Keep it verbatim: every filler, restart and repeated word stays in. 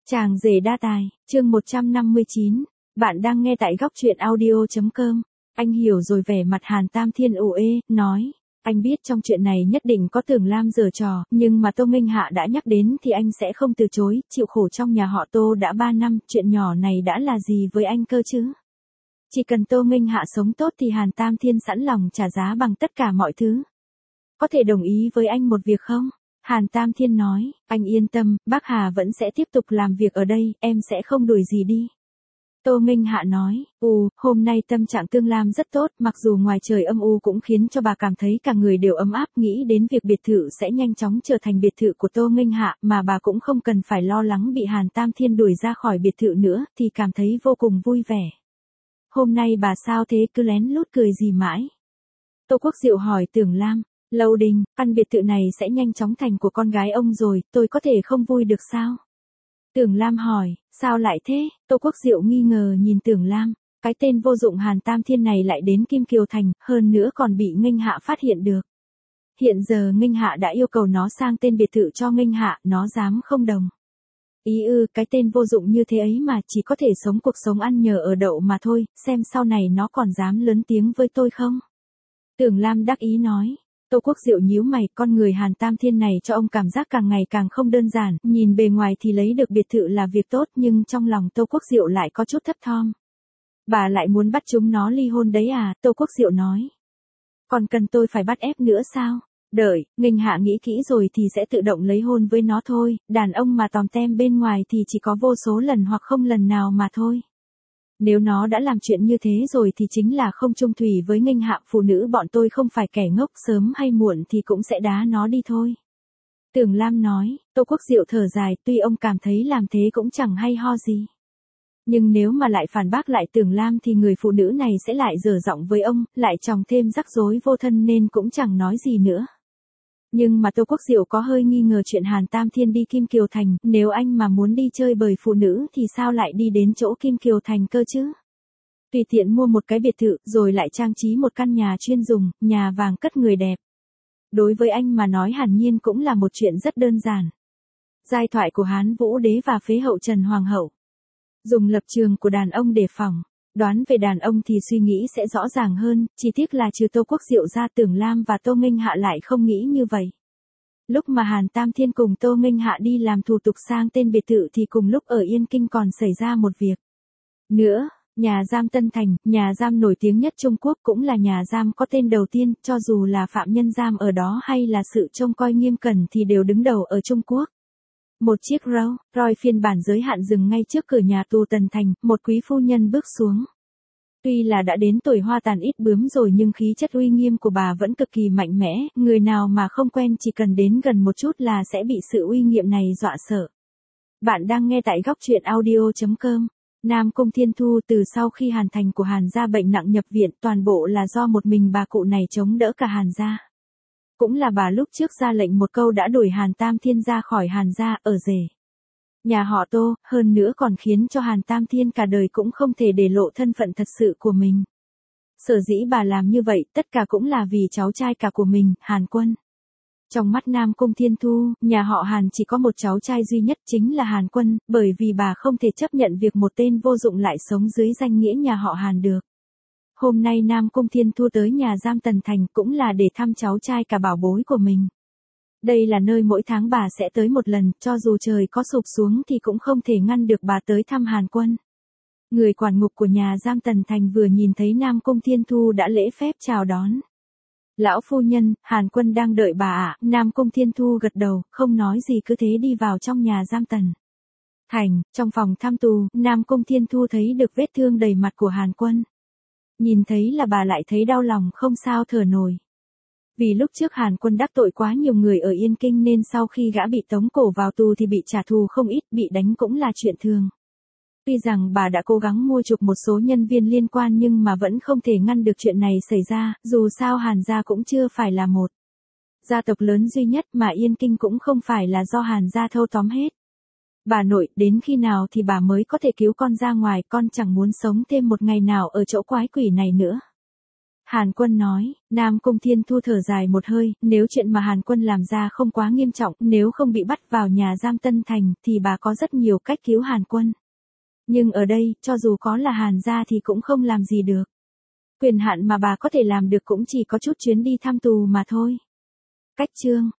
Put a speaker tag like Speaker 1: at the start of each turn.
Speaker 1: Chàng rể đa tài, chương một trăm năm mươi chín. Bạn đang nghe tại góc truyện audio chấm com. Anh hiểu rồi, vẻ mặt Hàn Tam Thiên ủ ê, nói. Anh biết trong chuyện này nhất định có Tưởng Lam giở trò, nhưng mà Tô Nghênh Hạ đã nhắc đến thì anh sẽ không từ chối, chịu khổ trong nhà họ Tô đã ba năm, chuyện nhỏ này đã là gì với anh cơ chứ? Chỉ cần Tô Nghênh Hạ sống tốt thì Hàn Tam Thiên sẵn lòng trả giá bằng tất cả mọi thứ. Có thể đồng ý với anh một việc không? Hàn Tam Thiên nói, anh yên tâm, bác Hà vẫn sẽ tiếp tục làm việc ở đây, em sẽ không đuổi gì đi. Tô Nghênh Hạ nói, ù, hôm nay tâm trạng Tương Lam rất tốt, mặc dù ngoài trời âm u cũng khiến cho bà cảm thấy cả người đều ấm áp, nghĩ đến việc biệt thự sẽ nhanh chóng trở thành biệt thự của Tô Nghênh Hạ, mà bà cũng không cần phải lo lắng bị Hàn Tam Thiên đuổi ra khỏi biệt thự nữa, thì cảm thấy vô cùng vui vẻ. Hôm nay bà sao thế, cứ lén lút cười gì mãi? Tô Quốc Diệu hỏi Tưởng Lam. Lâu Đình, căn biệt thự này sẽ nhanh chóng thành của con gái ông rồi, tôi có thể không vui được sao? Tưởng Lam hỏi, sao lại thế? Tô Quốc Diệu nghi ngờ nhìn Tưởng Lam, cái tên vô dụng Hàn Tam Thiên này lại đến Kim Kiều Thành, hơn nữa còn bị Nghênh Hạ phát hiện được. Hiện giờ Nghênh Hạ đã yêu cầu nó sang tên biệt thự cho Nghênh Hạ, nó dám không đồng. Ý ư, cái tên vô dụng như thế ấy mà chỉ có thể sống cuộc sống ăn nhờ ở đậu mà thôi, xem sau này nó còn dám lớn tiếng với tôi không? Tưởng Lam đắc ý nói. Tô Quốc Diệu nhíu mày, con người Hàn Tam Thiên này cho ông cảm giác càng ngày càng không đơn giản, nhìn bề ngoài thì lấy được biệt thự là việc tốt nhưng trong lòng Tô Quốc Diệu lại có chút thấp thỏm. Bà lại muốn bắt chúng nó ly hôn đấy à, Tô Quốc Diệu nói. Còn cần tôi phải bắt ép nữa sao? Đợi, Nghênh Hạ nghĩ kỹ rồi thì sẽ tự động lấy hôn với nó thôi, đàn ông mà tòm tem bên ngoài thì chỉ có vô số lần hoặc không lần nào mà thôi. Nếu nó đã làm chuyện như thế rồi thì chính là không chung thủy với Nghênh Hạ, phụ nữ bọn tôi không phải kẻ ngốc, sớm hay muộn thì cũng sẽ đá nó đi thôi. Tưởng Lam nói, Tô Quốc Diệu thở dài, tuy ông cảm thấy làm thế cũng chẳng hay ho gì. Nhưng nếu mà lại phản bác lại Tưởng Lam thì người phụ nữ này sẽ lại dở giọng với ông, lại chồng thêm rắc rối vô thân nên cũng chẳng nói gì nữa. Nhưng mà Tô Quốc Diệu có hơi nghi ngờ chuyện Hàn Tam Thiên đi Kim Kiều Thành, nếu anh mà muốn đi chơi bời phụ nữ thì sao lại đi đến chỗ Kim Kiều Thành cơ chứ? Tùy tiện mua một cái biệt thự rồi lại trang trí một căn nhà chuyên dùng, nhà vàng cất người đẹp. Đối với anh mà nói hẳn nhiên cũng là một chuyện rất đơn giản. Giai thoại của Hán Vũ Đế và phế hậu Trần Hoàng hậu. Dùng lập trường của đàn ông đề phòng. Đoán về đàn ông thì suy nghĩ sẽ rõ ràng hơn, chỉ tiếc là trừ Tô Quốc Diệu ra Tưởng Lam và Tô Nghênh Hạ lại không nghĩ như vậy. Lúc mà Hàn Tam Thiên cùng Tô Nghênh Hạ đi làm thủ tục sang tên biệt thự thì cùng lúc ở Yên Kinh còn xảy ra một việc. Nữa, nhà giam Tân Thành, nhà giam nổi tiếng nhất Trung Quốc cũng là nhà giam có tên đầu tiên, cho dù là phạm nhân giam ở đó hay là sự trông coi nghiêm cẩn thì đều đứng đầu ở Trung Quốc. Một chiếc Rolls Royce phiên bản giới hạn dừng ngay trước cửa nhà tù Tân Thành, một quý phu nhân bước xuống. Tuy là đã đến tuổi hoa tàn ít bướm rồi nhưng khí chất uy nghiêm của bà vẫn cực kỳ mạnh mẽ, người nào mà không quen chỉ cần đến gần một chút là sẽ bị sự uy nghiêm này dọa sợ. Bạn đang nghe tại góc truyện audio chấm com. Nam Cung Thiên Thu từ sau khi Hàn Thành của Hàn gia bệnh nặng nhập viện, toàn bộ là do một mình bà cụ này chống đỡ cả Hàn gia. Cũng là bà lúc trước ra lệnh một câu đã đuổi Hàn Tam Thiên ra khỏi Hàn gia, ở rể nhà họ Tô, hơn nữa còn khiến cho Hàn Tam Thiên cả đời cũng không thể để lộ thân phận thật sự của mình. Sở dĩ bà làm như vậy, tất cả cũng là vì cháu trai cả của mình, Hàn Quân. Trong mắt Nam Cung Thiên Thu, nhà họ Hàn chỉ có một cháu trai duy nhất chính là Hàn Quân, bởi vì bà không thể chấp nhận việc một tên vô dụng lại sống dưới danh nghĩa nhà họ Hàn được. Hôm nay Nam Cung Thiên Thu tới nhà giam Tần Thành cũng là để thăm cháu trai cả bảo bối của mình. Đây là nơi mỗi tháng bà sẽ tới một lần, cho dù trời có sụp xuống thì cũng không thể ngăn được bà tới thăm Hàn Quân. Người quản ngục của nhà giam Tần Thành vừa nhìn thấy Nam Cung Thiên Thu đã lễ phép chào đón. Lão phu nhân, Hàn Quân đang đợi bà ạ, à? Nam Cung Thiên Thu gật đầu, không nói gì cứ thế đi vào trong nhà giam Tần Thành, trong phòng thăm tù, Nam Cung Thiên Thu thấy được vết thương đầy mặt của Hàn Quân. Nhìn thấy là bà lại thấy đau lòng không sao thở nổi. Vì lúc trước Hàn Quân đắc tội quá nhiều người ở Yên Kinh nên sau khi gã bị tống cổ vào tù thì bị trả thù không ít, bị đánh cũng là chuyện thường. Tuy rằng bà đã cố gắng mua chuộc một số nhân viên liên quan nhưng mà vẫn không thể ngăn được chuyện này xảy ra, dù sao Hàn gia cũng chưa phải là một gia tộc lớn duy nhất mà Yên Kinh cũng không phải là do Hàn gia thâu tóm hết. Bà nội, đến khi nào thì bà mới có thể cứu con ra ngoài, con chẳng muốn sống thêm một ngày nào ở chỗ quái quỷ này nữa. Hàn Quân nói, Nam Cung Thiên Thu thở dài một hơi, nếu chuyện mà Hàn Quân làm ra không quá nghiêm trọng, nếu không bị bắt vào nhà giam Tân Thành, thì bà có rất nhiều cách cứu Hàn Quân. Nhưng ở đây, cho dù có là Hàn gia thì cũng không làm gì được. Quyền hạn mà bà có thể làm được cũng chỉ có chút chuyến đi thăm tù mà thôi. Cách chương